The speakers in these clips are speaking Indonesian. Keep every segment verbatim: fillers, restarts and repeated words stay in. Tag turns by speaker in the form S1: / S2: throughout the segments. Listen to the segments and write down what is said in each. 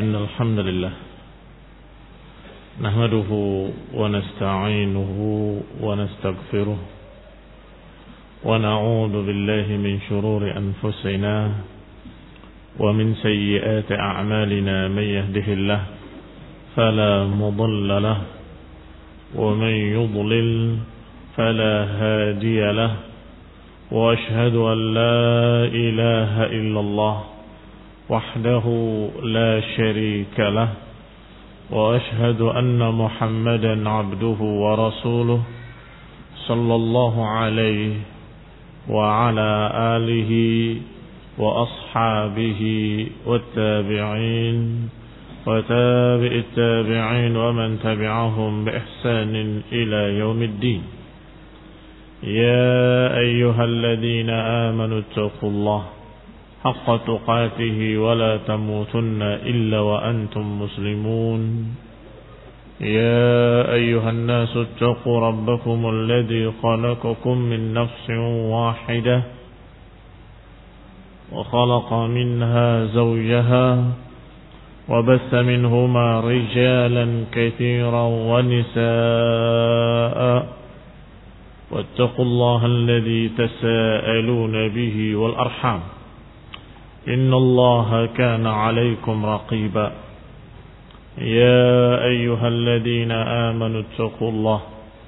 S1: إن الحمد لله نحمده ونستعينه ونستغفره ونعوذ بالله من شرور أنفسنا ومن سيئات أعمالنا من يهده الله فلا مضل له ومن يضلل فلا هادي له وأشهد أن لا إله إلا الله وحده لا شريك له وأشهد أن محمدا عبده ورسوله صلى الله عليه وعلى آله وأصحابه والتابعين وتابع التابعين ومن تبعهم بإحسان إلى يوم الدين. يا أيها الذين آمنوا اتقوا الله حق تقاته ولا تموتن إلا وأنتم مسلمون. يا أيها الناس اتقوا ربكم الذي خلقكم من نفس واحدة وخلق منها زوجها وبث منهما رجالا كثيرا ونساء واتقوا الله الذي تساءلون به والأرحام إن الله كان عليكم رقيبا. يا أيها الذين آمنوا اتقوا الله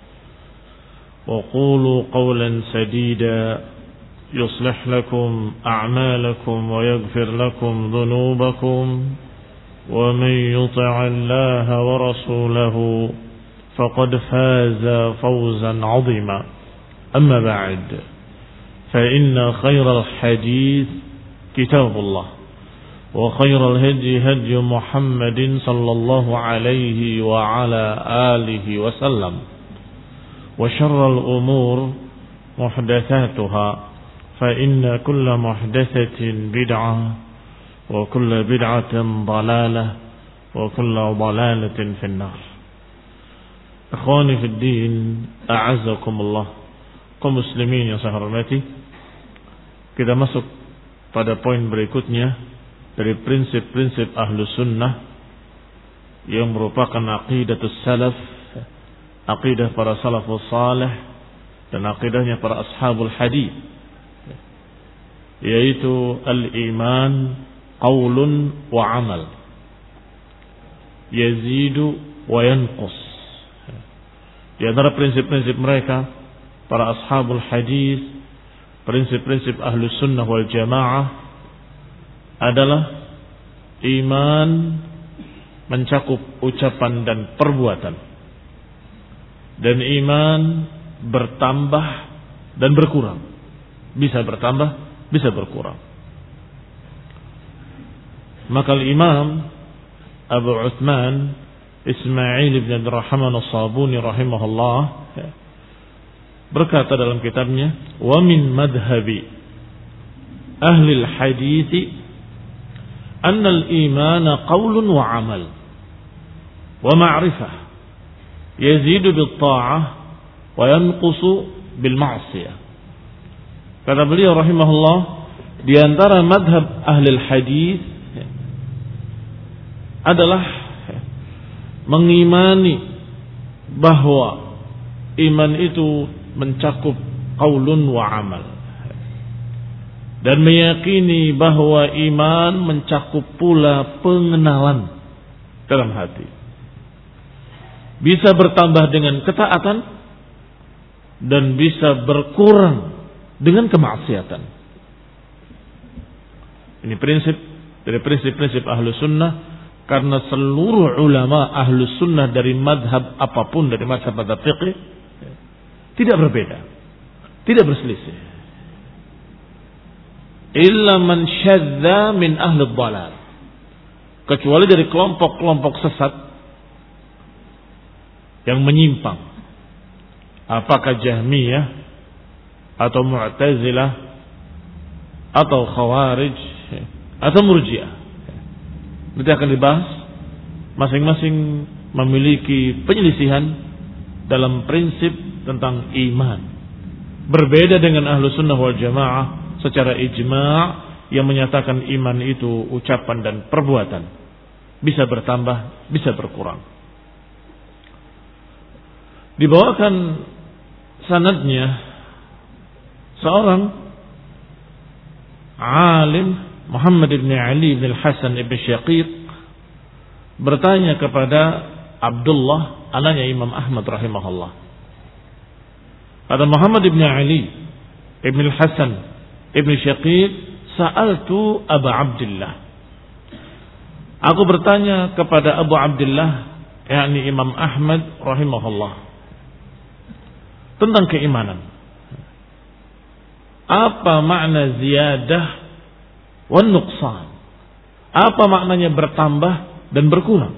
S1: وقولوا قولا سديدا يصلح لكم أعمالكم ويغفر لكم ذنوبكم ومن يطع الله ورسوله فقد فاز فوزا عظيما. أما بعد فإن خير الحديث كتاب الله وخير الهدي هدي محمد صلى الله عليه وعلى آله وسلم وشر الأمور محدثاتها فإن كل محدثة بدعة وكل بدعة ضلالة وكل ضلالة في النار. Ikhwani fi din, a'azzakumullah. Kaum muslimin yang saya hormati, kita masuk pada poin berikutnya dari prinsip-prinsip ahlu sunnah yang merupakan aqidatus salaf, aqidah para salafus salih dan aqidahnya para ashabul hadith, yaitu al-iman qaulun wa amal yazidu wa yanqus. Di antara prinsip-prinsip mereka para ashabul hadis, prinsip-prinsip ahlus sunnah wal jamaah adalah iman mencakup ucapan dan perbuatan, dan iman bertambah dan berkurang, bisa bertambah, bisa berkurang. Maka Imam Abu Uthman Ismail ibn Abdurrahman as-Sabuni rahimahullah berkata dalam kitabnya, wa min madhhabi ahli al-hadith anna al-iman qaulun wa amal wa ma'rifah yazidu bil-ta'ah wa yanqusu bil-ma'siyah. Kata beliau rahimahullah, di antara madhab ahli al-hadith adalah mengimani bahwa iman itu mencakup qaulun wa amal, dan meyakini bahwa iman mencakup pula pengenalan dalam hati, bisa bertambah dengan ketaatan dan bisa berkurang dengan kemaksiatan. Ini prinsip dari prinsip-prinsip ahlu sunnah. Karena seluruh ulama ahlus sunnah dari madhab apapun, dari madhab-madhab fiqh, tidak berbeda, tidak berselisih. Illa man syadza min ahli dhalal, kecuali dari kelompok-kelompok sesat yang menyimpang, apakah Jahmiyah atau Mu'tazilah atau Khawarij atau Murji'ah. Nanti akan dibahas, masing-masing memiliki penyelisihan dalam prinsip tentang iman. Berbeda dengan ahlu sunnah wal jamaah secara ijma' yang menyatakan iman itu ucapan dan perbuatan. bisa bertambah, bisa berkurang. Dibawakan sanadnya seorang alim Muhammad ibn Ali ibn Hasan ibn Syaqiq bertanya kepada Abdullah, anaknya Imam Ahmad rahimahullah. Kata Muhammad ibn Ali ibn Hasan ibn Syaqiq, sa'altu Abu Abdullah. Aku bertanya kepada Abu Abdullah, yakni Imam Ahmad rahimahullah, tentang keimanan. Apa makna ziyadah wan nuqsan? Apa maknanya bertambah dan berkurang?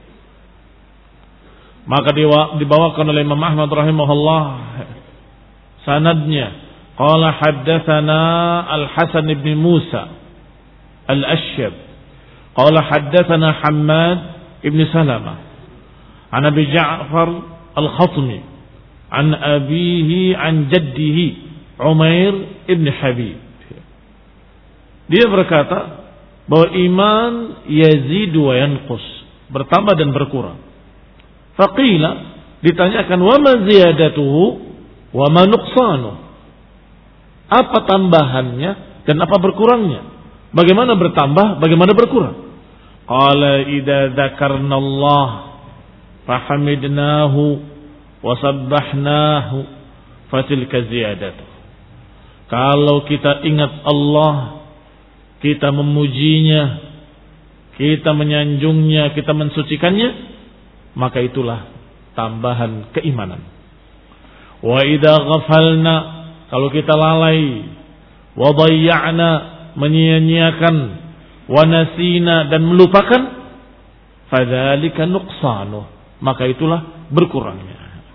S1: Maka dibawakan oleh Imam Ahmad rahimahullah sanadnya, qala haddatsana Al-Hasan ibn Musa Al-Ashhab qala haddatsana Hammad ibn Salamah an Abi Ja'far Al-Khatmi an abihi an jaddihi Umair ibn Habib. Dia berkata bahwa iman yazidu wa yanqus, bertambah dan berkurang. Faqila, ditanyakan, wa ma ziyadatuhu wa ma nuqsanuh, apa tambahannya dan apa berkurangnya, bagaimana bertambah, bagaimana berkurang. Qala idza dzakarna Allah fahamidnahu wa sabbahnahu fatilka ziyadatuh. Kalau kita ingat Allah, kita memujinya, kita menyanjungnya, kita mensucikannya, maka itulah tambahan keimanan. Wa idza ghafalna, kalau kita lalai, wa dhayya'na, menyia-nyiakan, wa nasina, dan melupakan, fadzalika nuqsanuh, maka itulah berkurangnya.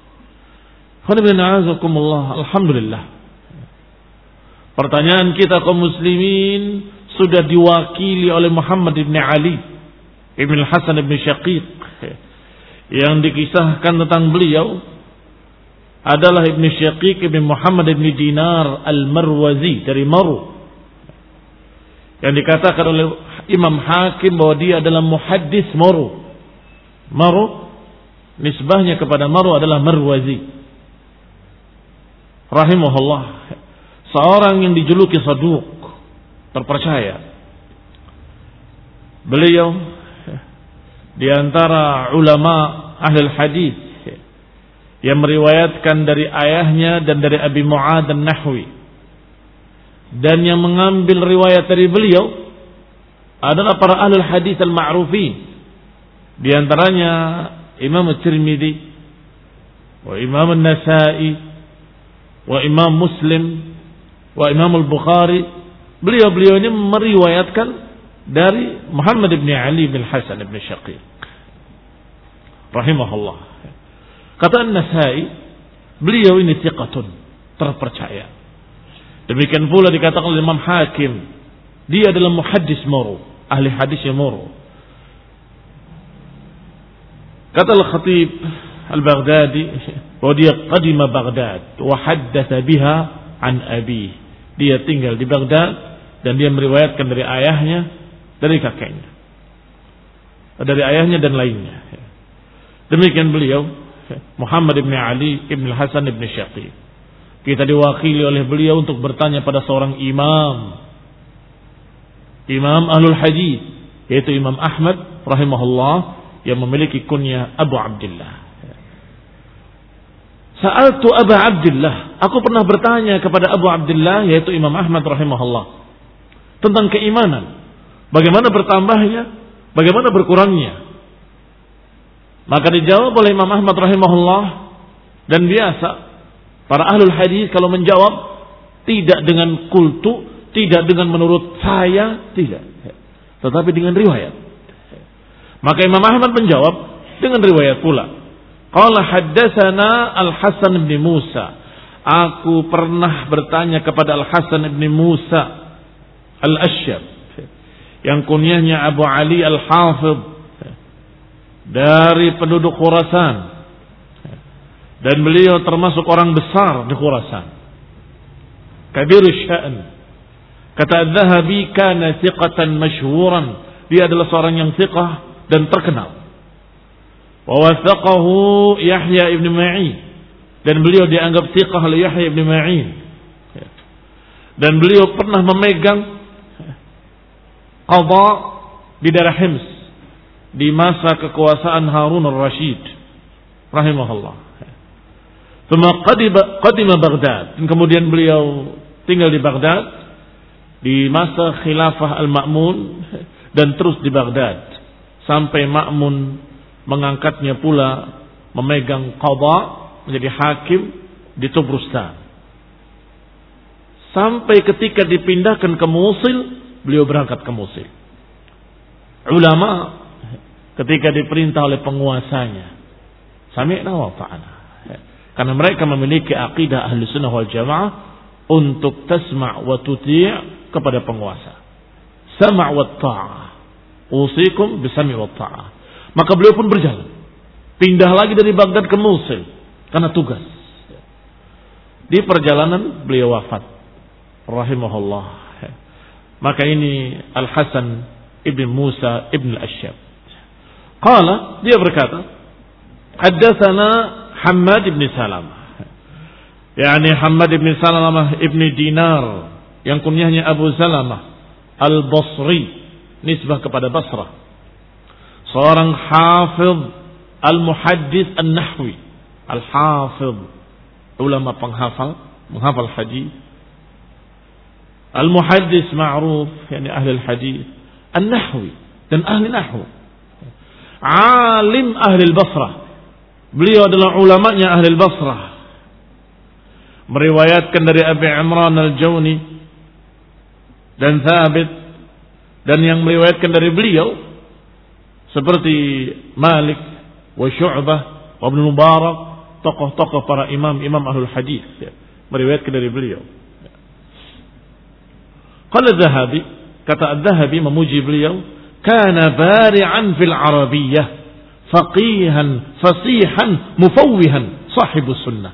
S1: Alhamdulillah, pertanyaan kita kaum muslimin sudah diwakili oleh Muhammad ibn Ali ibn Hasan ibn Syaqiq. Yang dikisahkan tentang beliau adalah Ibn Syaqiq ibn Muhammad ibn Dinar al-Marwazi dari Maru, yang dikatakan oleh Imam Hakim bahwa dia adalah muhaddis Maru. Maru nisbahnya kepada Maru adalah Marwazi rahimahullah, seorang yang dijuluki saduq, terpercaya. Beliau di antara ulama ahli hadis yang meriwayatkan dari ayahnya dan dari Abi Mu'ad an-Nahwi, dan yang mengambil riwayat dari beliau adalah para ahli hadis al-ma'rufin, di antaranya Imam At-Tirmidzi wa Imam An-Nasa'i wa Imam Muslim wa Imam Al-Bukhari. Beliau-beliau ini meriwayatkan dari Muhammad ibn Ali bin Hasan ibn Syaqiq rahimahullah. Kata An-Nasai, beliau ini thiqatun, terpercaya. Demikian pula dikatakan oleh Imam Hakim, dia adalah muhaddis Maru, ahli hadisnya Maru. Kata Al-Khatib Al-Baghdadi bahwa dia qadima Baghdad wa haddatsa biha an abi. Dia tinggal di Baghdad dan dia meriwayatkan dari ayahnya, dari kakeknya, dari ayahnya dan lainnya. Demikian beliau Muhammad ibn Ali ibn Hasan ibn Syaqiq. Kita diwakili oleh beliau untuk bertanya pada seorang imam, imam ahlul hadis, yaitu Imam Ahmad rahimahullah, yang memiliki kunyah Abu Abdullah. Sa'altu Abu Abdullah, aku pernah bertanya kepada Abu Abdullah, yaitu Imam Ahmad rahimahullah, tentang keimanan, bagaimana bertambahnya, bagaimana berkurangnya. Maka dijawab oleh Imam Ahmad rahimahullah, dan biasa para ahlul hadis kalau menjawab tidak dengan kultu, tidak dengan menurut saya, tidak, tetapi dengan riwayat. Maka Imam Ahmad menjawab dengan riwayat pula. Qala haddatsana Al-Hasan bin Musa. Aku pernah bertanya kepada Al-Hasan bin Musa Al-Ashhab, yang kunyahnya Abu Ali Al-Hafidh, dari penduduk Khurasan, dan beliau termasuk orang besar di Khurasan, kabirus sya'n. Kata Az-Zahabi, kana thiqatan masyhuran, dia adalah seorang yang thiqah, dan terkenal. Wa wathaqahu Yahya ibn Ma'in, dan beliau dianggap thiqah oleh Yahya ibn Ma'in. Dan beliau pernah memegang qadha di daerah Hims di masa kekuasaan Harun al-Rashid rahimahullah. Thumma qadima Baghdad, dan kemudian beliau tinggal di Baghdad di masa khilafah Al-Ma'mun, dan terus di Baghdad sampai Ma'mun mengangkatnya pula memegang qadha, menjadi hakim di Tubrustan. Sampai ketika dipindahkan ke Mosul, beliau berangkat ke Mosul. Ulama ketika diperintah oleh penguasanya, sami'na wa ta'ana. Karena mereka memiliki akidah ahli sunnah wal jamaah untuk tasma' wa tuti' kepada penguasa. Sama' wa ta'ah. Usikum bisami' wa ta'ah. Maka beliau pun berjalan. Pindah lagi dari Baghdad ke Mosul karena tugas. Di perjalanan beliau wafat. Rahimahullah. Maka ini Al-Hasan ibn Musa ibn Al-Ashab. Qala, dia berkata, haddatsana Hammad ibn Salamah. Yani Hammad ibn Salamah ibn Dinar, yang kunyahnya Abu Salamah Al-Basri, nisbah kepada Basrah. Seorang hafidh al-muhaddits an-nahwi. Al-hafidh, ulama penghafal, menghafal hadis. Al-muhaddits ma'ruf, yani ahli al-hadis. An-nahwi, dan ahli nahwu. Alim ahli al-Basrah. Beliau adalah ulamanya ahli al-Basrah. Meriwayatkan dari Abi Imran al-Jawni dan Thabit, dan yang meriwayatkan dari beliau seperti Malik wa Syu'bah wa Ibn Mubarak, tokoh-tokoh para imam-imam ahlul hadis, ya, meriwayatkan dari beliau. Qala Adz-Dzahabi, kata Adz-Dzahabi memuji beliau, kana bari'an fil arabiyyah, faqihan, fasihan, mufawwihan, sahibus sunnah.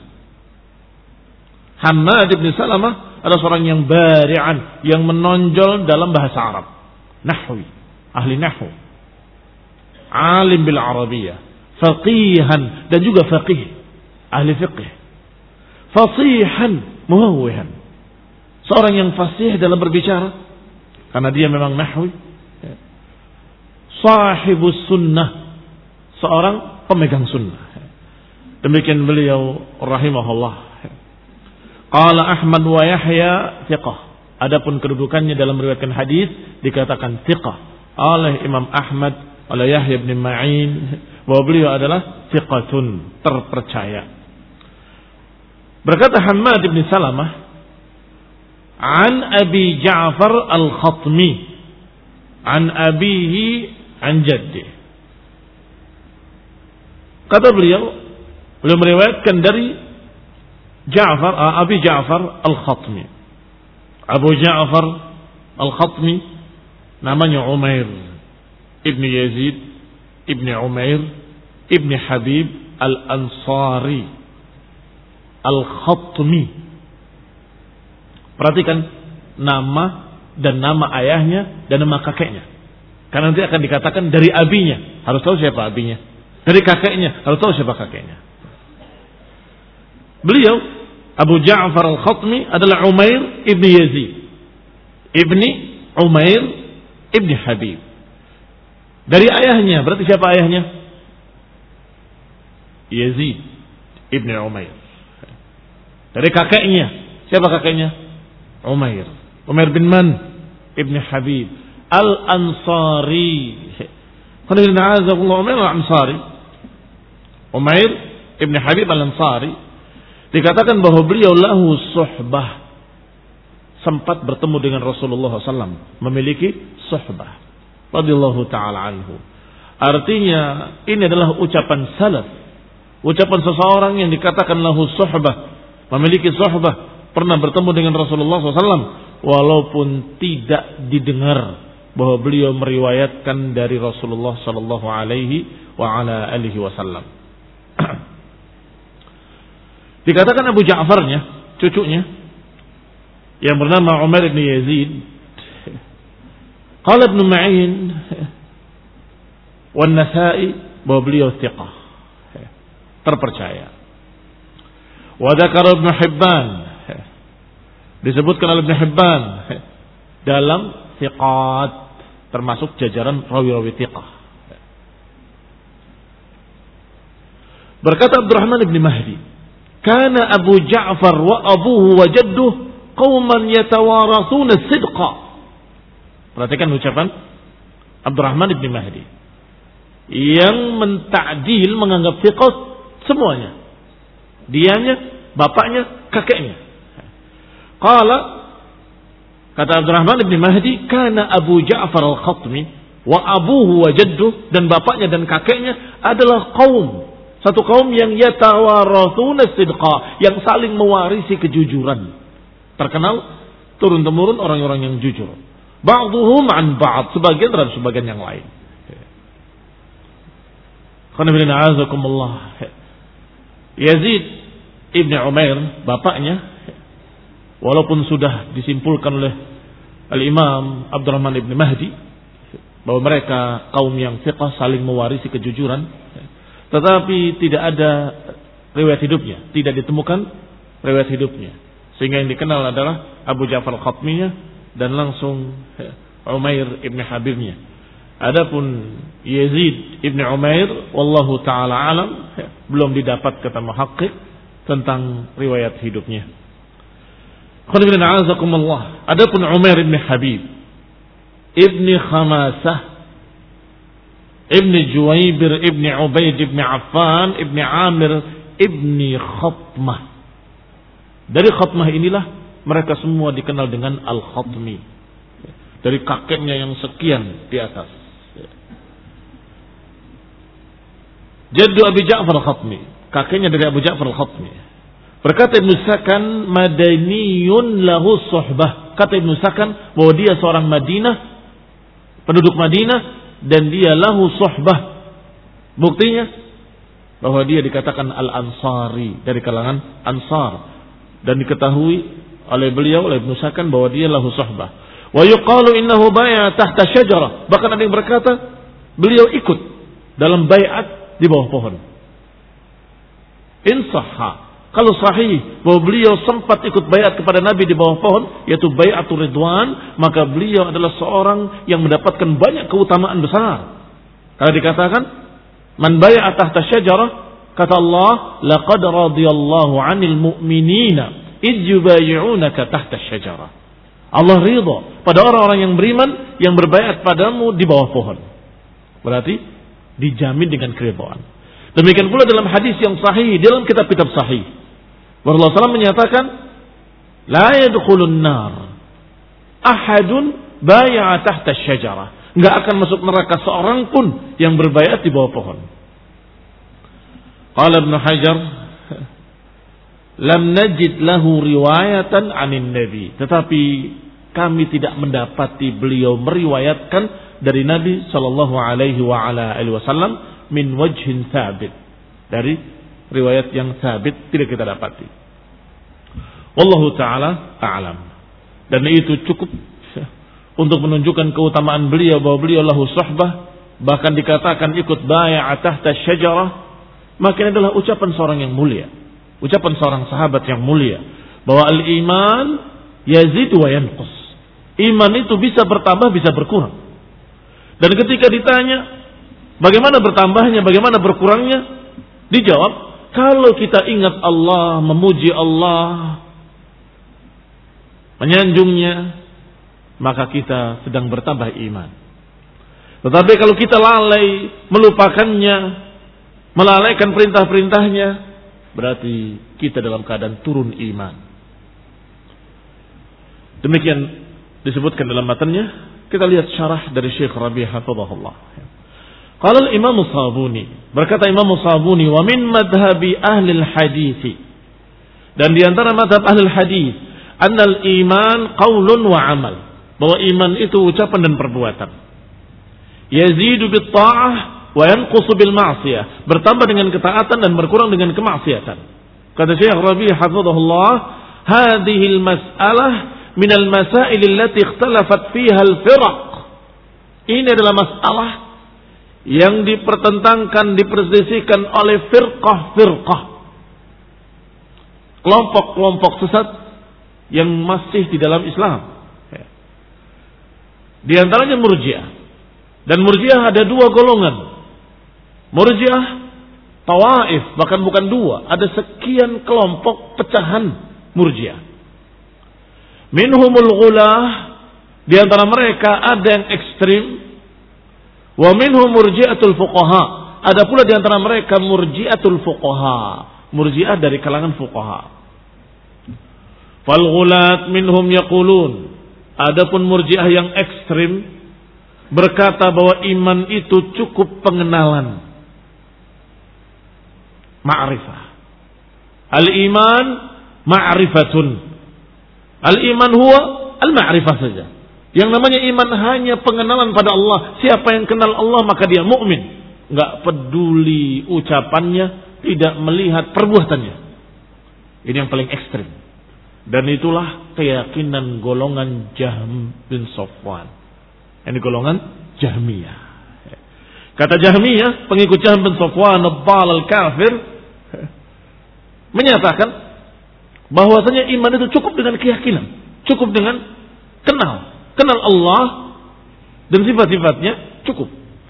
S1: Hammad ibn Salamah adalah seorang yang bari'an, yang menonjol dalam bahasa Arab, nahwi, ahli nahwu, alim bil arabiyyah, faqihan, dan juga faqih, ahli fiqh, fasihan, muhawwihan, seorang yang fasih dalam berbicara karena dia memang nahwi, sahibus sunnah, seorang pemegang sunnah. Demikian beliau rahimahullah. Qala Ahmad wa Yahya thiqah. Adapun kedudukannya dalam meriwayatkan hadis dikatakan thiqah oleh Imam Ahmad, oleh Yahya bin Ma'in, bahwa beliau adalah thiqatun, terpercaya. Berkata Hammad bin Salamah, an Abi Ja'far al-Khatmi, an abihi, an jaddi. Kata beliau, beliau meriwayatkan dari Ja'far, Abi Ja'far al-Khatmi. Abu Ja'far al-Khatmi namanya Umair ibn Yazid ibn Umair ibn Habib al-Ansari al-Khatmi. Perhatikan nama dan nama ayahnya dan nama kakeknya. Karena nanti akan dikatakan dari abinya, harus tahu siapa abinya. Dari kakeknya, harus tahu siapa kakeknya. Beliau Abu Ja'far al-Khatmi adalah Umair ibn Yazid ibni Umair ibn Habib. Dari ayahnya, berarti siapa ayahnya? Yazid ibn Umair. Dari kakeknya, siapa kakeknya? Umair. Umair bin Man ibn Habib al-Ansari. Umair al-Ansari. Umair ibn Habib al-Ansari. Dikatakan bahwa beliau lahu suhbah, sempat bertemu dengan Rasulullah shallallahu alaihi wasallam, memiliki suhbah radhiyallahu ta'ala anhu. Artinya ini adalah ucapan salaf, ucapan seseorang yang dikatakan lahu suhbah, memiliki suhbah, pernah bertemu dengan Rasulullah shallallahu alaihi wasallam, walaupun tidak didengar bahwa beliau meriwayatkan dari Rasulullah sallallahu alaihi wa ala alihi wasallam. Dikatakan Abu Ja'farnya, cucunya yang bernama Umar bin Yazid, qala Ibn Ma'in, Wan Nasa'i bahwa beliau thiqah, terpercaya. Wa dzakara Ibnu Hibban, disebutkan oleh Ibnu Hibban dalam thiqat, termasuk jajaran rawi-rawi thiqah. Berkata Abdurrahman bin Mahdi, kana Abu Ja'far wa abuhu wa jadduh qauman yatawarathuna as-sidqa. Perhatikan ucapan Abdurrahman bin Mahdi yang mentakdil, menganggap thiqah semuanya. Dianya, bapaknya, kakeknya. Qala, kata Abdurrahman bin Mahdi, kana Abu Ja'far al-Khatmi wa abuhu wa jadduh, dan bapaknya dan kakeknya adalah kaum, satu kaum yang yatawarathuna sidqa, yang saling mewarisi kejujuran. Terkenal turun temurun orang-orang yang jujur. Ba'dhuhum an ba'd, sebagian terhadap sebagian yang lain. Yazid ibn Umair, bapaknya, walaupun sudah disimpulkan oleh Al-Imam Abdurrahman ibn Mahdi bahwa mereka kaum yang thiqah, saling mewarisi kejujuran, tetapi tidak ada riwayat hidupnya, tidak ditemukan riwayat hidupnya, sehingga yang dikenal adalah Abu Ja'far al-Khatmiyah dan langsung Umair ibn Habibnya. Adapun Yazid ibn Umair, wallahu taala alam, belum didapat kata muhaqqiq tentang riwayat hidupnya. Adapun Umair ibn Habib, ibn Khamasah, ibn Juwaybir, ibn Ubaid, ibn Affan, ibn Amir, ibn Khatmah. Dari Khatmah inilah mereka semua dikenal dengan Al-Khatmi, dari kakeknya yang sekian di atas. Jaddu Abi Ja'far al-Khatmi, kakeknya dari Abu Ja'far al-Khatmi. Berkata Ibnu Sakan, madaniyun lahu suhbah. Kata Ibnu Sakan bahwa dia seorang Madinah, penduduk Madinah, dan dia lahu suhbah. Buktinya bahwa dia dikatakan al-Ansari, dari kalangan Ansar, dan diketahui oleh beliau, oleh Ibnu Sakan, bahwa dia lahu suhbah. Wa yuqalu innahu bai'a tahta syajarah. Bahkan ada yang berkata beliau ikut dalam bai'at di bawah pohon. In sahha, kalau sahih bahwa beliau sempat ikut bai'at kepada Nabi di bawah pohon, yaitu bai'atul ridwan, maka beliau adalah seorang yang mendapatkan banyak keutamaan besar. Kalau dikatakan man bai'a tahta syajarah, kata Allah, laqad radiyallahu 'anil mu'minina id yubayyi'unaka tahta syajarah. Allah ridha pada orang-orang yang beriman yang berbaiat padamu di bawah pohon. Berarti dijamin dengan keridhaan. Demikian pula dalam hadis yang sahih, dalam kitab-kitab sahih, Rasulullah shallallahu alaihi wasallam menyatakan, la yadkhulun nar ahadun bai'a tahta syajarah. Enggak akan masuk neraka seorang pun yang berbaiat di bawah pohon. Qala Ibnu Hajar, lam najid lahu riwayatan 'anin nabi. Tetapi kami tidak mendapati beliau meriwayatkan dari Nabi sallallahu alaihi wa ala alihi wasallam min wajhin tsabit. Dari riwayat yang tsabit tidak kita dapati. Wallahu taala a'lam. Dan itu cukup untuk menunjukkan keutamaan beliau, bahwa beliau lahu suhbah, bahkan dikatakan ikut bai'ah tahta syajarah. Maka ini adalah ucapan seorang yang mulia, ucapan seorang sahabat yang mulia, bahwa al-iman yazid wa yanqus. Iman itu bisa bertambah, bisa berkurang. Dan ketika ditanya bagaimana bertambahnya, bagaimana berkurangnya, dijawab, kalau kita ingat Allah, memuji Allah, menyanjungnya, maka kita sedang bertambah iman. Tetapi kalau kita lalai, melupakannya, melalaikan perintah-perintahnya, berarti kita dalam keadaan turun iman. Demikian disebutkan dalam matanya. Kita lihat syarah dari Syekh Rabi' hafizahullah. Qala al-Imam Sabuni, berkata Imam Sabuni, wa min madhhabi ahli al-hadits, dan di antara madhab ahli al-hadits, annal iman qaulun wa amal, bahwa iman itu ucapan dan perbuatan. Yazidu bit ta'ah wa yanqusu bil ma'siyah, bertambah dengan ketaatan dan berkurang dengan kemaksiatan. Kata Syekh Rabi' hafizahullah, hadhihi al-mas'alah min al-masail allati ikhtalafat fiha al-firaq. Ini adalah masalah yang dipertentangkan, diperselisihkan oleh firqah-firqah, kelompok-kelompok sesat yang masih di dalam Islam. Di antaranya Murji'ah. Dan Murji'ah ada dua golongan. Murji'ah tawaif, bahkan bukan dua, ada sekian kelompok pecahan Murji'ah. Minhumul ghulah, di antara mereka ada yang ekstrim. Wa minhum murji'atul fuqaha, ada pula di antara mereka murji'atul fuqaha, Murji'ah dari kalangan fuqaha. Fal ghulat minhum yaqulun, adapun Murji'ah yang ekstrim berkata bahwa iman itu cukup pengenalan, ma'rifah. Al-iman ma'rifatun. Al-iman huwa al-ma'rifah saja. Yang namanya iman hanya pengenalan pada Allah. Siapa yang kenal Allah maka dia mukmin. Enggak peduli ucapannya, tidak melihat perbuatannya. Ini yang paling ekstrim. Dan itulah keyakinan golongan Jahm bin Safwan. Ini golongan Jahmiyah. Kata Jahmiyah, pengikut Jahm bin Safwan ad-dhal al-kafir, menyatakan bahwasanya iman itu cukup dengan keyakinan, cukup dengan kenal, kenal Allah dan sifat-sifatnya cukup.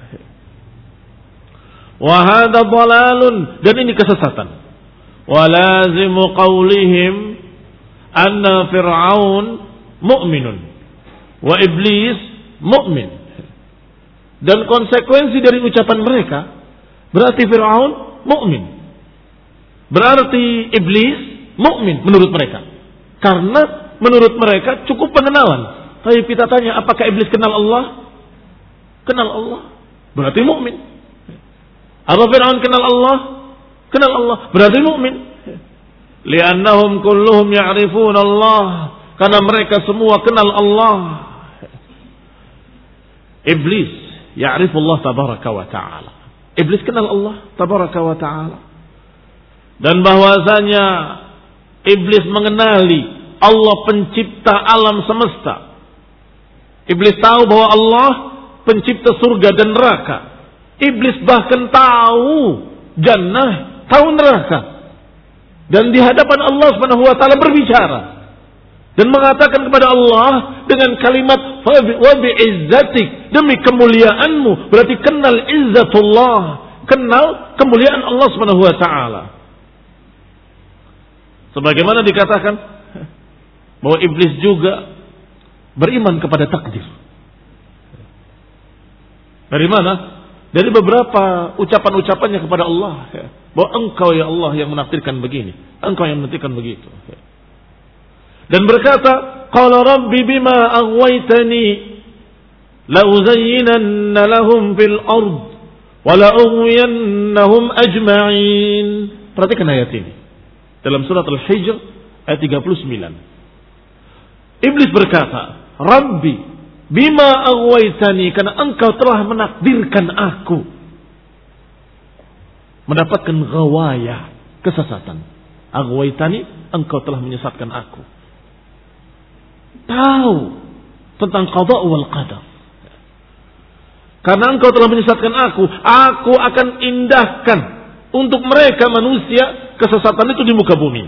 S1: Wa hadha dhalalun, dan ini kesesatan. Wa lazimu qawlihim anna Fir'aun mu'minun wa iblis mu'min. Dan konsekuensi dari ucapan mereka berarti Fir'aun mu'min, berarti iblis mukmin menurut mereka. Karena menurut mereka cukup pengenalan. Tapi kita tanya, apakah iblis kenal Allah? Kenal Allah, berarti mukmin. Apa Fir'aun kenal Allah? Kenal Allah, berarti mukmin. Li'annahum kulluhum ya'rifun Allah, karena mereka semua kenal Allah. Iblis ya'rifu Allah tabaraka wa ta'ala. Iblis kenal Allah tabaraka wa ta'ala. Dan bahwasanya iblis mengenali Allah pencipta alam semesta. Iblis tahu bahwa Allah pencipta surga dan neraka. Iblis bahkan tahu jannah, tahu neraka. Dan di hadapan Allah Subhanahu wa taala berbicara dan mengatakan kepada Allah dengan kalimat wa bi'izzatik, demi kemuliaanmu. Berarti kenal izzatullah, kenal kemuliaan Allah Subhanahu wa taala. Sebagaimana dikatakan bahwa iblis juga beriman kepada takdir. Dari mana? Dari beberapa ucapan-ucapannya kepada Allah, bahwa engkau ya Allah yang menakdirkan begini, engkau yang menakdirkan begitu. Dan berkata, qala rabbi bima aghwaytani la uzayyinanna lahum fil ard wa la ughwiyannahum ajma'in. Perhatikan ayat ini dalam surat Al-Hijr ayat tiga puluh sembilan. Iblis berkata, Rabbi bima aghwaytani, karena engkau telah menakdirkan aku mendapatkan ghawayah, kesesatan. Aghwaytani, engkau telah menyesatkan aku. Tahu tentang qada wal qadar. Karena engkau telah menyesatkan aku, aku akan indahkan untuk mereka manusia kesesatan itu di muka bumi.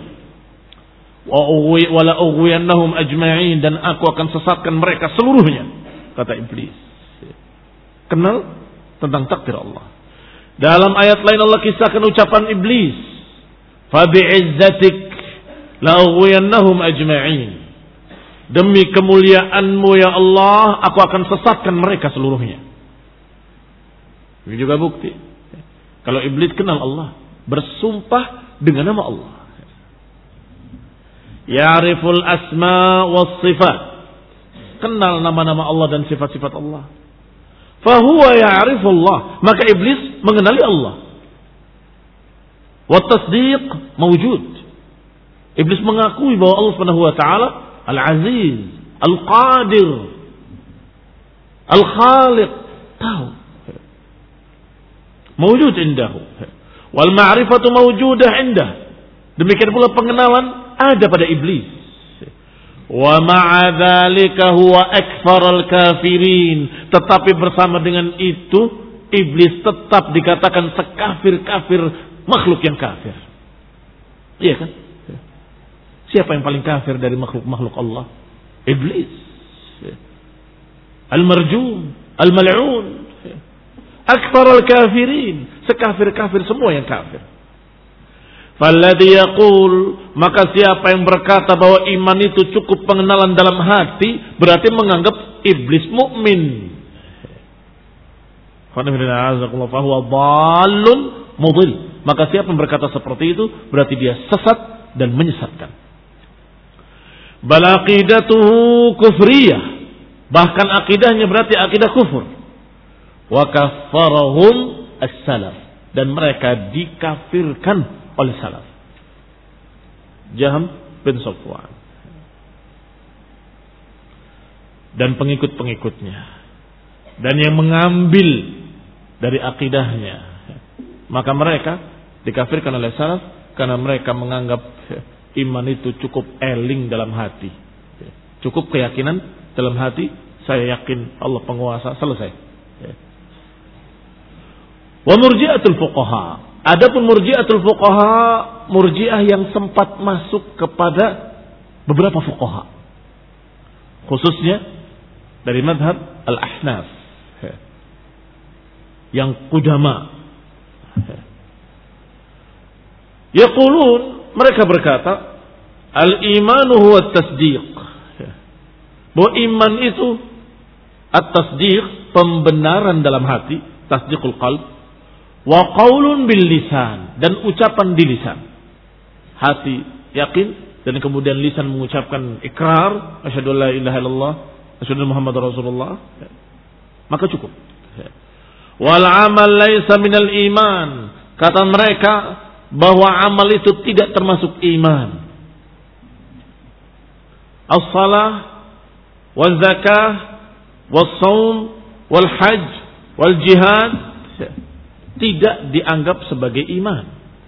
S1: Wa la ughwiyannahum ajma'in, dan aku akan sesatkan mereka seluruhnya, kata iblis. Kenal tentang takdir Allah. Dalam ayat lain Allah kisahkan ucapan iblis, fa bi'izzatik la ughwiyannahum ajma'in. Demi kemuliaanmu ya Allah, aku akan sesatkan mereka seluruhnya. Ini juga bukti kalau iblis kenal Allah, bersumpah dengan nama Allah. Ya'riful asma was sifat, kenal nama-nama Allah dan sifat-sifat Allah. Fahuwa ya'rifullah, maka iblis mengenali Allah. Wa tasdiq mawjud, iblis mengakui bahwa Allah Subhanahu wa taala Al-Aziz, Al-Qadir, Al-Khaliq, tahu. Mawjud indahu. Wal ma'rifatu mawjudah indah. Demikian pula pengenalan ada pada iblis. Wa ma'a dzalika huwa akfarul kafirin. Tetapi bersama dengan itu iblis tetap dikatakan sekafir-kafir makhluk yang kafir. Iya kan? Siapa yang paling kafir dari makhluk-makhluk Allah? Iblis. Al-marjum, al-mal'un. Akthar al-kafirin. Sekafir-kafir semua yang kafir. Falladhi yaqul, maka siapa yang berkata bahwa iman itu cukup pengenalan dalam hati, berarti menganggap iblis mukmin. Fahuwa dhalun mudil. Maka siapa yang berkata seperti itu, berarti dia sesat dan menyesatkan. Bal aqidatuhu kufriyah. Bahkan akidahnya berarti akidah kufur. Wa kaffarahum as-salaf. Dan mereka dikafirkan oleh salaf. Jahm bin Safwan dan pengikut-pengikutnya, dan yang mengambil dari akidahnya, maka mereka dikafirkan oleh salaf karena mereka menganggap iman itu cukup eling dalam hati, cukup keyakinan dalam hati, saya yakin Allah penguasa, selesai. Wa murji'atul fuqaha. Adapun murji'atul fuqaha, murji'ah yang sempat masuk kepada beberapa fuqaha, khususnya dari madhab al-ahnaf, yang qudama. Yaqulun, mereka berkata, al-imanu huwa at-tasdiq. Bahwa iman itu at-tasdiq, pembenaran dalam hati, tasdiqul qalb. Wa qaulun bil lisan, dan ucapan di lisan. Hati yakin dan kemudian lisan mengucapkan ikrar, asyhadu alla ilaha illallah, asyhadu muhammadar rasulullah. Maka cukup. Wal amal laisa minal iman. Kata mereka bahwa amal itu tidak termasuk iman. As-salah wal zakah was saum wal hajj wal jihad tidak dianggap sebagai iman.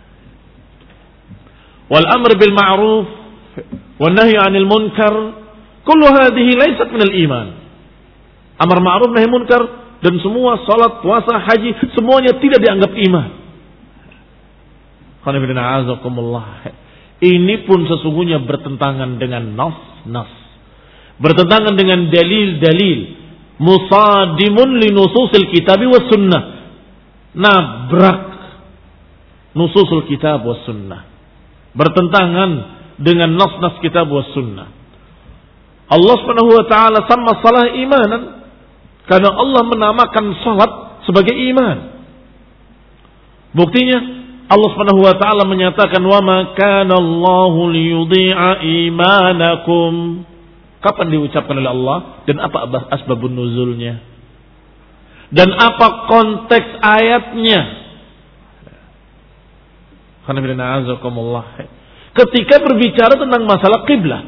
S1: Wal amr bil ma'ruf wan nahy 'anil munkar, kullu hadhihi laysat minal iman. Amar ma'ruf nahi munkar dan semua salat, puasa, haji, semuanya tidak dianggap iman. Ini pun sesungguhnya bertentangan dengan nas-nas, bertentangan dengan dalil-dalil, musadimun li nususil kitabi was sunnah. Nabrak nususul kitab was sunnah, bertentangan dengan nas-nas kitab was sunnah. Allah Subhanahu wa taala sama salah imanan karena Allah menamakan salat sebagai iman. Buktinya Allah Subhanahu wa taala menyatakan wa ma kana Allahu liyudhi'a imanakum. Kapan diucapkan oleh Allah dan apa asbabun nuzulnya? Dan apa konteks ayatnya? Ketika berbicara tentang masalah kiblat.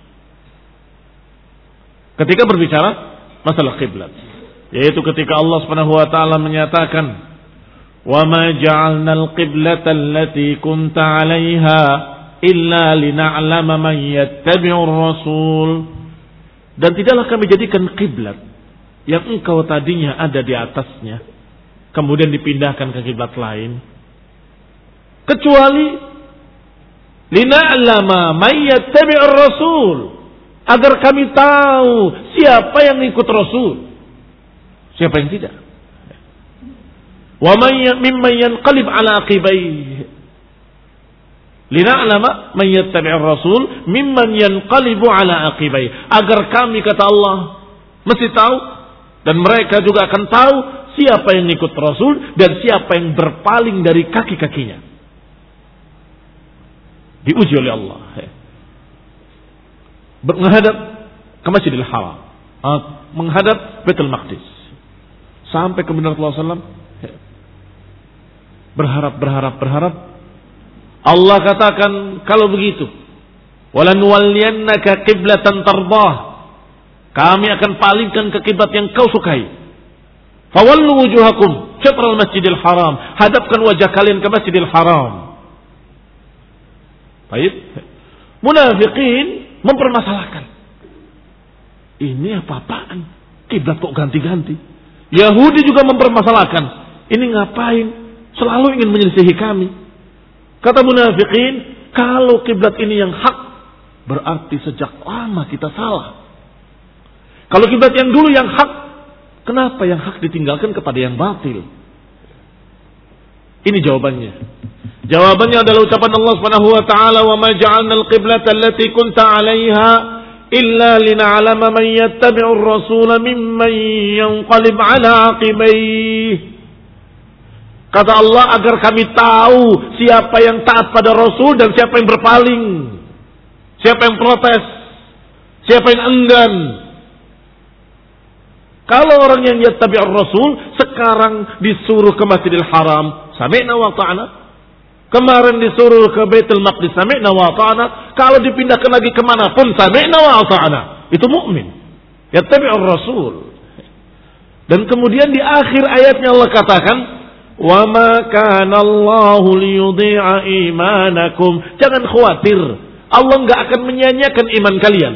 S1: Ketika berbicara masalah kiblat, yaitu ketika Allah Subhanahu wa taala menyatakan, "Wa ma ja'alnal qiblata allati kunta 'alaiha illa lina'lama man yattabi'ur rasul." Dan tidaklah kami jadikan kiblat yang engkau tadinya ada di atasnya, kemudian dipindahkan ke kiblat lain, kecuali lina'lama may yattabi'ur rasul, agar kami tahu siapa yang ikut Rasul, siapa yang tidak. Wa may mimman yanqalib ala aqibaihi, lina'lama may yattabi'ur rasul mimman yanqalibu ala aqibaihi, agar kami, kata Allah, mesti tahu dan mereka juga akan tahu siapa yang ikut Rasul dan siapa yang berpaling dari kaki-kakinya. Diuji oleh Allah. Menghadap ke Masjidil Haram, menghadap Baitul Maqdis, sampai kemudian Rasulullah sallallahu alaihi wasallam berharap, berharap, berharap. Allah katakan, kalau begitu, walanwalliyannaka qiblatan tardah, kami akan palingkan ke kiblat yang kau sukai. Fawallu wujuhakum syatral Masjidil Haram, hadapkan wajah kalian ke Masjidil Haram. Baik. Munafiqin mempermasalahkan, ini apa-apaan? Kiblat kok ganti-ganti? Yahudi juga mempermasalahkan, ini ngapain selalu ingin menyelisihi kami. Kata munafikin, kalau kiblat ini yang hak, berarti sejak lama kita salah. Kalau kiblat yang dulu yang hak, kenapa yang hak ditinggalkan kepada yang batil? Ini jawabannya. Jawabannya adalah ucapan Allah Subhanahu wa taala, "Wa ma ja'alna al-qiblata allati kunta 'alaiha illa lina'lama man yattabi'ur rasula mimman yanqalib 'ala 'aqibayhi." Kata Allah, agar kami tahu siapa yang taat pada Rasul dan siapa yang berpaling, siapa yang protes, siapa yang enggan. Kalau orang yang yattabi'ur Rasul sekarang disuruh ke Masjidil Haram, sami'na wa ta'na. Kemarin disuruh ke Baitul Maqdis, sami'na wa ta'na. Kalau dipindahkan lagi kemana pun, sami'na wa ta'na. Itu mukmin. Yattabi'ur Rasul. Dan kemudian di akhir ayatnya Allah katakan, "Wa ma kana Allahu liyudhi'a imanakum." Jangan khawatir, Allah enggak akan menyia-nyiakan iman kalian.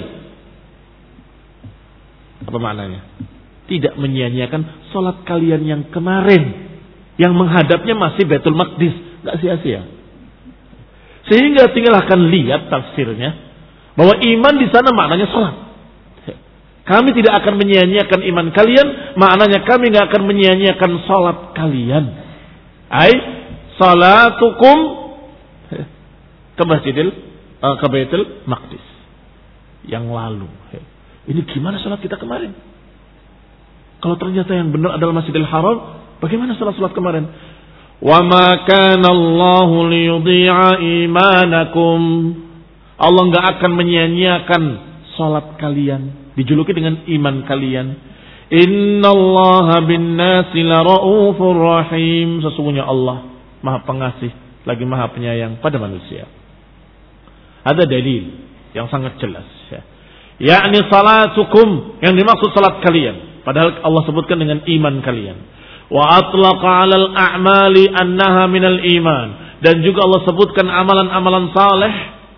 S1: Apa maknanya? Tidak menyia-nyiakan salat kalian yang kemarin, yang menghadapnya masih Baitul Maqdis, enggak sia-sia. Sehingga tinggal akan lihat tafsirnya bahwa iman di sana maknanya salat. Kami tidak akan menyia-nyiakan iman kalian, maknanya kami enggak akan menyia-nyiakan salat kalian. Ai salatukum ke Masjidil uh, ke Baitul Maqdis yang lalu. Ini gimana salat kita kemarin? Kalau ternyata yang benar adalah Masjidil Haram, bagaimana salat-salat kemarin? Wa ma kana Allahu liyudhi'a imanakum. Allah enggak akan menyia-nyiakan salat kalian, dijuluki dengan iman kalian. Innallaha bin-nasi laraufur rahim. Sesungguhnya Allah Maha Pengasih lagi Maha Penyayang pada manusia. Ada dalil yang sangat jelas, ya. Yakni salatukum, yang dimaksud salat kalian, padahal Allah sebutkan dengan iman kalian. Wa atlaqa 'alal a'mali annaha minal iman, dan juga Allah sebutkan amalan-amalan saleh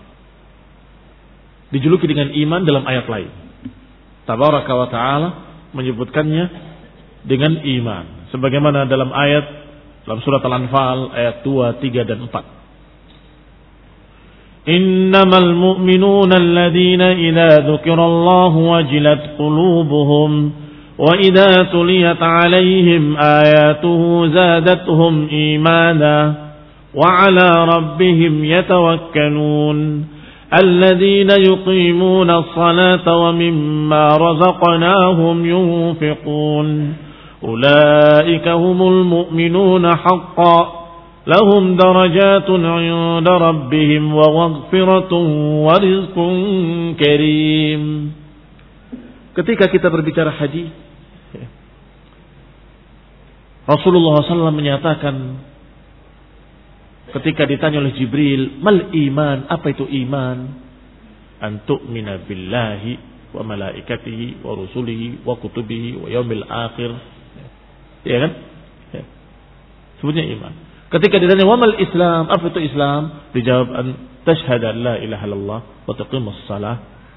S1: dijuluki dengan iman dalam ayat lain. Tabaraka wa ta'ala menyebutkannya dengan iman, sebagaimana dalam ayat dalam surat Al-Anfal ayat dua, tiga dan empat. Innamal mu'minuna alladhina idza dzukirallahu wajilat qulubuhum wa idza tuliyat 'alaihim ayatuhu zadatuhum imana wa 'ala rabbihim yatawakkalun. الذين يقيمون الصلاة ومما رزقناهم ينفقون أولئك هم المؤمنون حقا لهم درجات عند ربهم ومغفرة ورزق كريم. Ketika kita berbicara haji, Rasulullah shallallahu alaihi wasallam menyatakan ketika ditanya oleh Jibril, mal iman, apa itu iman? An tu'mina billahi wa malaikatihi wa rusulihi wa kutubihi wa yaumil akhir. Ya kan? Ya. Sebutnya iman. Ketika ditanya wa mal Islam, apa itu Islam? Dijawab an tashhadu an la ilaha illallah wa tuqimus shalah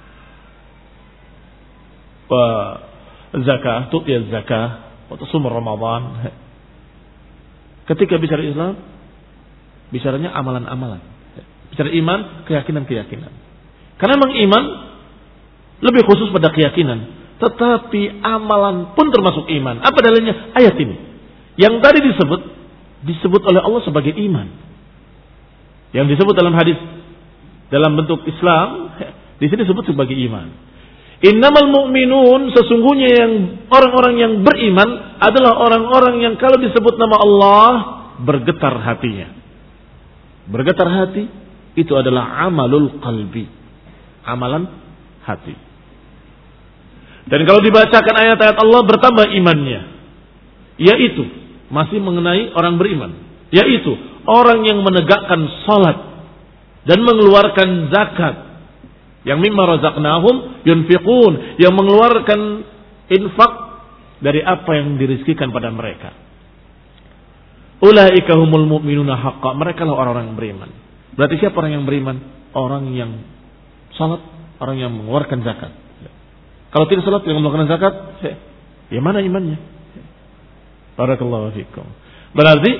S1: wa zakah, tu'ti zakah wa tasum Ramadan. Ketika bicara Islam, bicaranya amalan-amalan. Bicara iman, keyakinan-keyakinan. Karena memang iman lebih khusus pada keyakinan. Tetapi amalan pun termasuk iman. Apa dalilnya? Ayat ini. Yang tadi disebut, disebut oleh Allah sebagai iman. Yang disebut dalam hadis, dalam bentuk Islam, di sini disebut sebagai iman. Innamal mu'minun, sesungguhnya yang orang-orang yang beriman adalah orang-orang yang kalau disebut nama Allah, bergetar hatinya. Bergetar hati itu adalah amalul qalbi, amalan hati. Dan kalau dibacakan ayat-ayat Allah bertambah imannya, yaitu masih mengenai orang beriman, yaitu orang yang menegakkan salat dan mengeluarkan zakat, yang mimma razaqnahum yunfiqun, yang mengeluarkan infak dari apa yang dirizkikan pada mereka. Ulaika humul mu'minuna haqqan. Mereka lah orang-orang yang beriman. Berarti siapa orang yang beriman? Orang yang salat, orang yang mengeluarkan zakat. Kalau tidak salat, yang mengeluarkan zakat, ya mana imannya? Barakallahu fikum. Berarti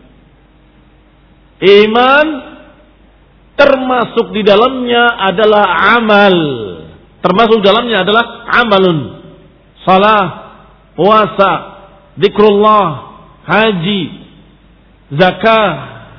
S1: iman termasuk di dalamnya adalah amal. Termasuk dalamnya adalah amalun. Salah, puasa, zikrullah, haji, zakah.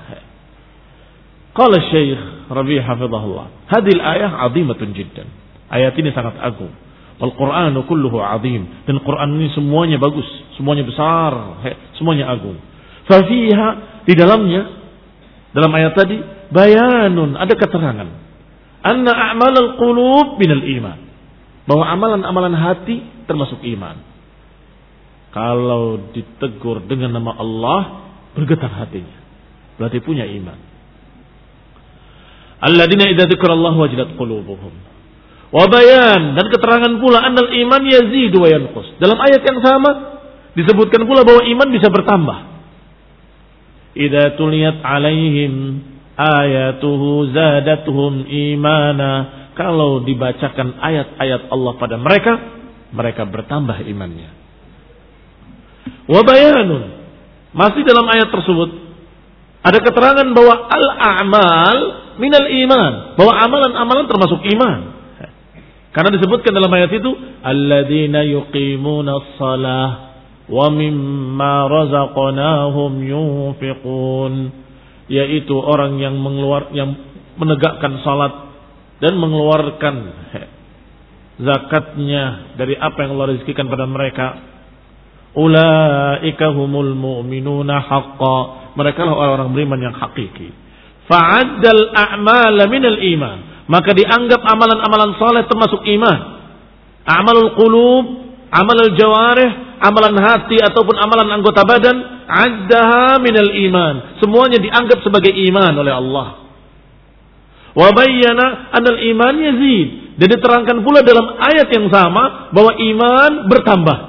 S1: Qala Syekh Rabi' hafizahullah, hadhihi al-ayah 'azimatun jiddan. Ayat ini sangat agung. Wal Qur'anu kulluhu 'azim. Dan Quran ini semuanya bagus, semuanya besar, semuanya agung. Fa fiha, di dalamnya, dalam ayat tadi, bayanun, ada keterangan. Anna a'malal qulub minal iman. Bahwa amalan-amalan hati termasuk iman. Kalau ditegur dengan nama Allah, bergetar hatinya. Berarti punya iman. Alladzina idza dzikrallahu wajilat qulubuhum. Wa bayan, dan keterangan pula annal iman yazidu wa yanqus. Dalam ayat yang sama disebutkan pula bahwa iman bisa bertambah. Idza tuliyat alaihim ayatuhu zadatuhum imana. Kalau dibacakan ayat-ayat Allah pada mereka, mereka bertambah imannya. Wa bayanun, masih dalam ayat tersebut ada keterangan bahwa al-a'mal minal iman, bahwa amalan-amalan termasuk iman. Karena disebutkan dalam ayat itu, alladzina yuqimuna shalah wa mimma razaqnahum yunfiqun, yaitu orang yang mengeluar yang menegakkan salat dan mengeluarkan zakatnya dari apa yang Allah rezekikan pada mereka. Ulaika humul mu'minuna haqqan, mereka lah orang-orang beriman yang hakiki. Fa'addal a'mala minal iman, maka dianggap amalan-amalan saleh termasuk iman. Amalul qulub, amalul jawarih, amalan hati ataupun amalan anggota badan, addaha minal iman, semuanya dianggap sebagai iman oleh Allah. Wa bayyana anal iman yazid, dan diterangkan pula dalam ayat yang sama bahwa iman bertambah.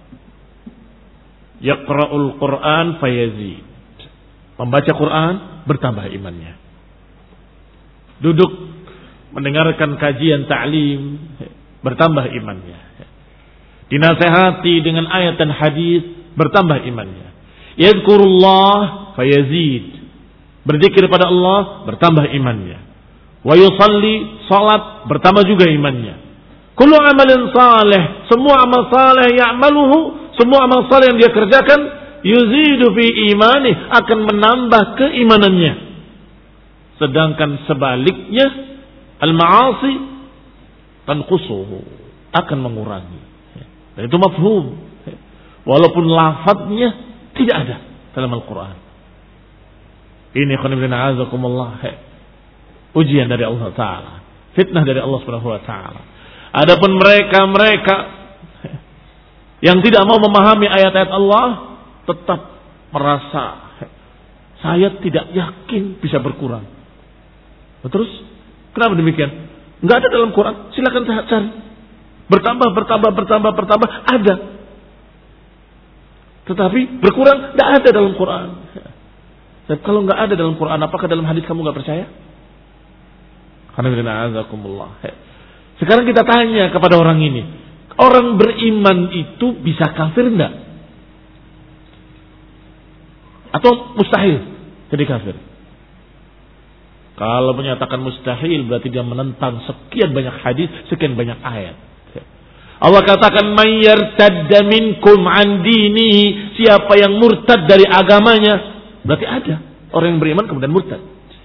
S1: Yaqra'ul Qur'an fayazid, membaca Quran bertambah imannya. Duduk mendengarkan kajian ta'lim bertambah imannya. Dinasehati dengan ayat dan hadis bertambah imannya. Yadhkurullah fayazid, berzikir pada Allah bertambah imannya. Wa yusalli, salat bertambah juga imannya. Kullu amalin salih, semua amal saleh ya'maluhu, semua amal saleh yang dia kerjakan, yuzidu fi imani, akan menambah keimanannya. Sedangkan sebaliknya, al-ma'asi tanqusuhu, akan mengurangi. Dan itu mafhum, walaupun lafadznya tidak ada dalam Al-Quran. Ini khonibina azakumullah, ujian dari Allah Ta'ala, fitnah dari Allah Subhanahu Wa Ta'ala. Adapun mereka-mereka yang tidak mau memahami ayat-ayat Allah, tetap merasa saya tidak yakin bisa berkurang. Terus kenapa demikian? Enggak ada dalam Quran. Silakan cari. Bertambah, bertambah, bertambah, bertambah ada. Tetapi berkurang tidak ada dalam Quran. Dan kalau enggak ada dalam Quran, apakah dalam hadis kamu enggak percaya? Sekarang kita tanya kepada orang ini, orang beriman itu bisa kafir enggak? Atau mustahil jadi kafir? Kalau menyatakan mustahil berarti dia menentang sekian banyak hadis, sekian banyak ayat. Allah katakan may yartadda minkum an dinihi, siapa yang murtad dari agamanya, berarti ada orang yang beriman kemudian murtad.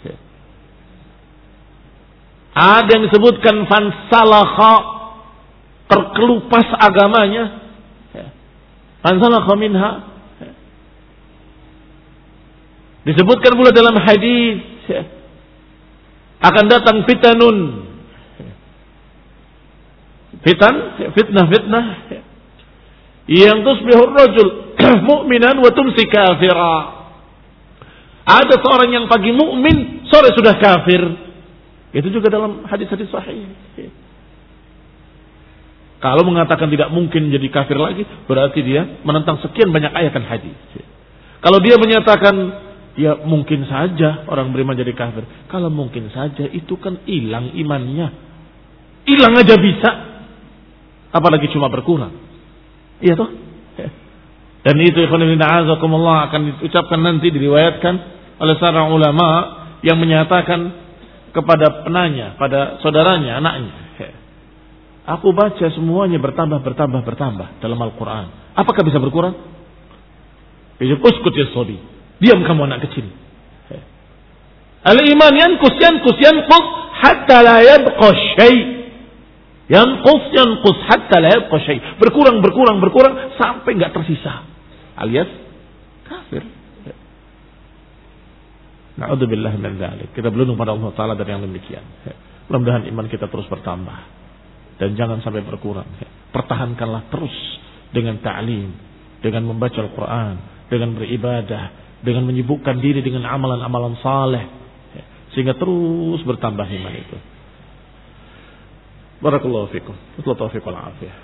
S1: Ada yang disebutkan fansalakha, terkelupas agamanya, fansalakha minha. Disebutkan pula dalam hadis akan datang fitanun, fitan, fitnah-fitnah yang tusbihur rajul mu'minan wa tumsi kafira. Ada seorang yang pagi mukmin, sore sudah kafir. Itu juga dalam hadis-hadis sahih. Kalau mengatakan tidak mungkin jadi kafir lagi, berarti dia menentang sekian banyak ayat dan hadis. Kalau dia menyatakan ya mungkin saja orang beriman jadi kafir, kalau mungkin saja itu kan hilang imannya, hilang aja bisa, apalagi cuma berkurang. Iya toh? Dan itu ikhwan fillah azakumullah akan diucapkan nanti, diriwayatkan oleh seorang ulama yang menyatakan kepada penanya, pada saudaranya, anaknya, aku baca semuanya bertambah, bertambah, bertambah dalam Al-Quran. Apakah bisa berkurang? Dia uskut ya sobi. Diam kamu anak kecil. Al-iman yankus, yankus, yankus hatta la yabqa syai'. Yanqus, yanqus hatta la yabqa syai'. Berkurang, berkurang, berkurang sampai enggak tersisa. Alias kafir. Na'udzubillah min dzalik. Kita berlindung pada Allah Taala dari yang demikian. Mudah-mudahan iman kita terus bertambah dan jangan sampai berkurang. Pertahankanlah terus dengan ta'lim, dengan membaca Al-Qur'an, dengan beribadah, dengan menyibukkan diri dengan amalan-amalan saleh sehingga terus bertambah iman itu. Barakallahu fikum. Wa taufiq wal afiyah.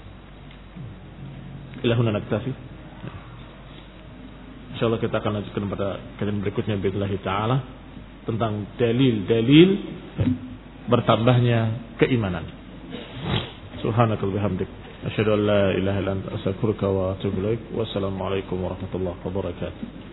S1: Ila huna naktafi. Insyaallah kita akan lanjutkan pada kajian berikutnya billahi taala tentang dalil-dalil bertambahnya keimanan. Subhanakallahumma bihamdik asyhadu an la ilaha illa anta astaghfiruka wa atubu ilaik. Wassalamu alaikum warahmatullahi wabarakatuh.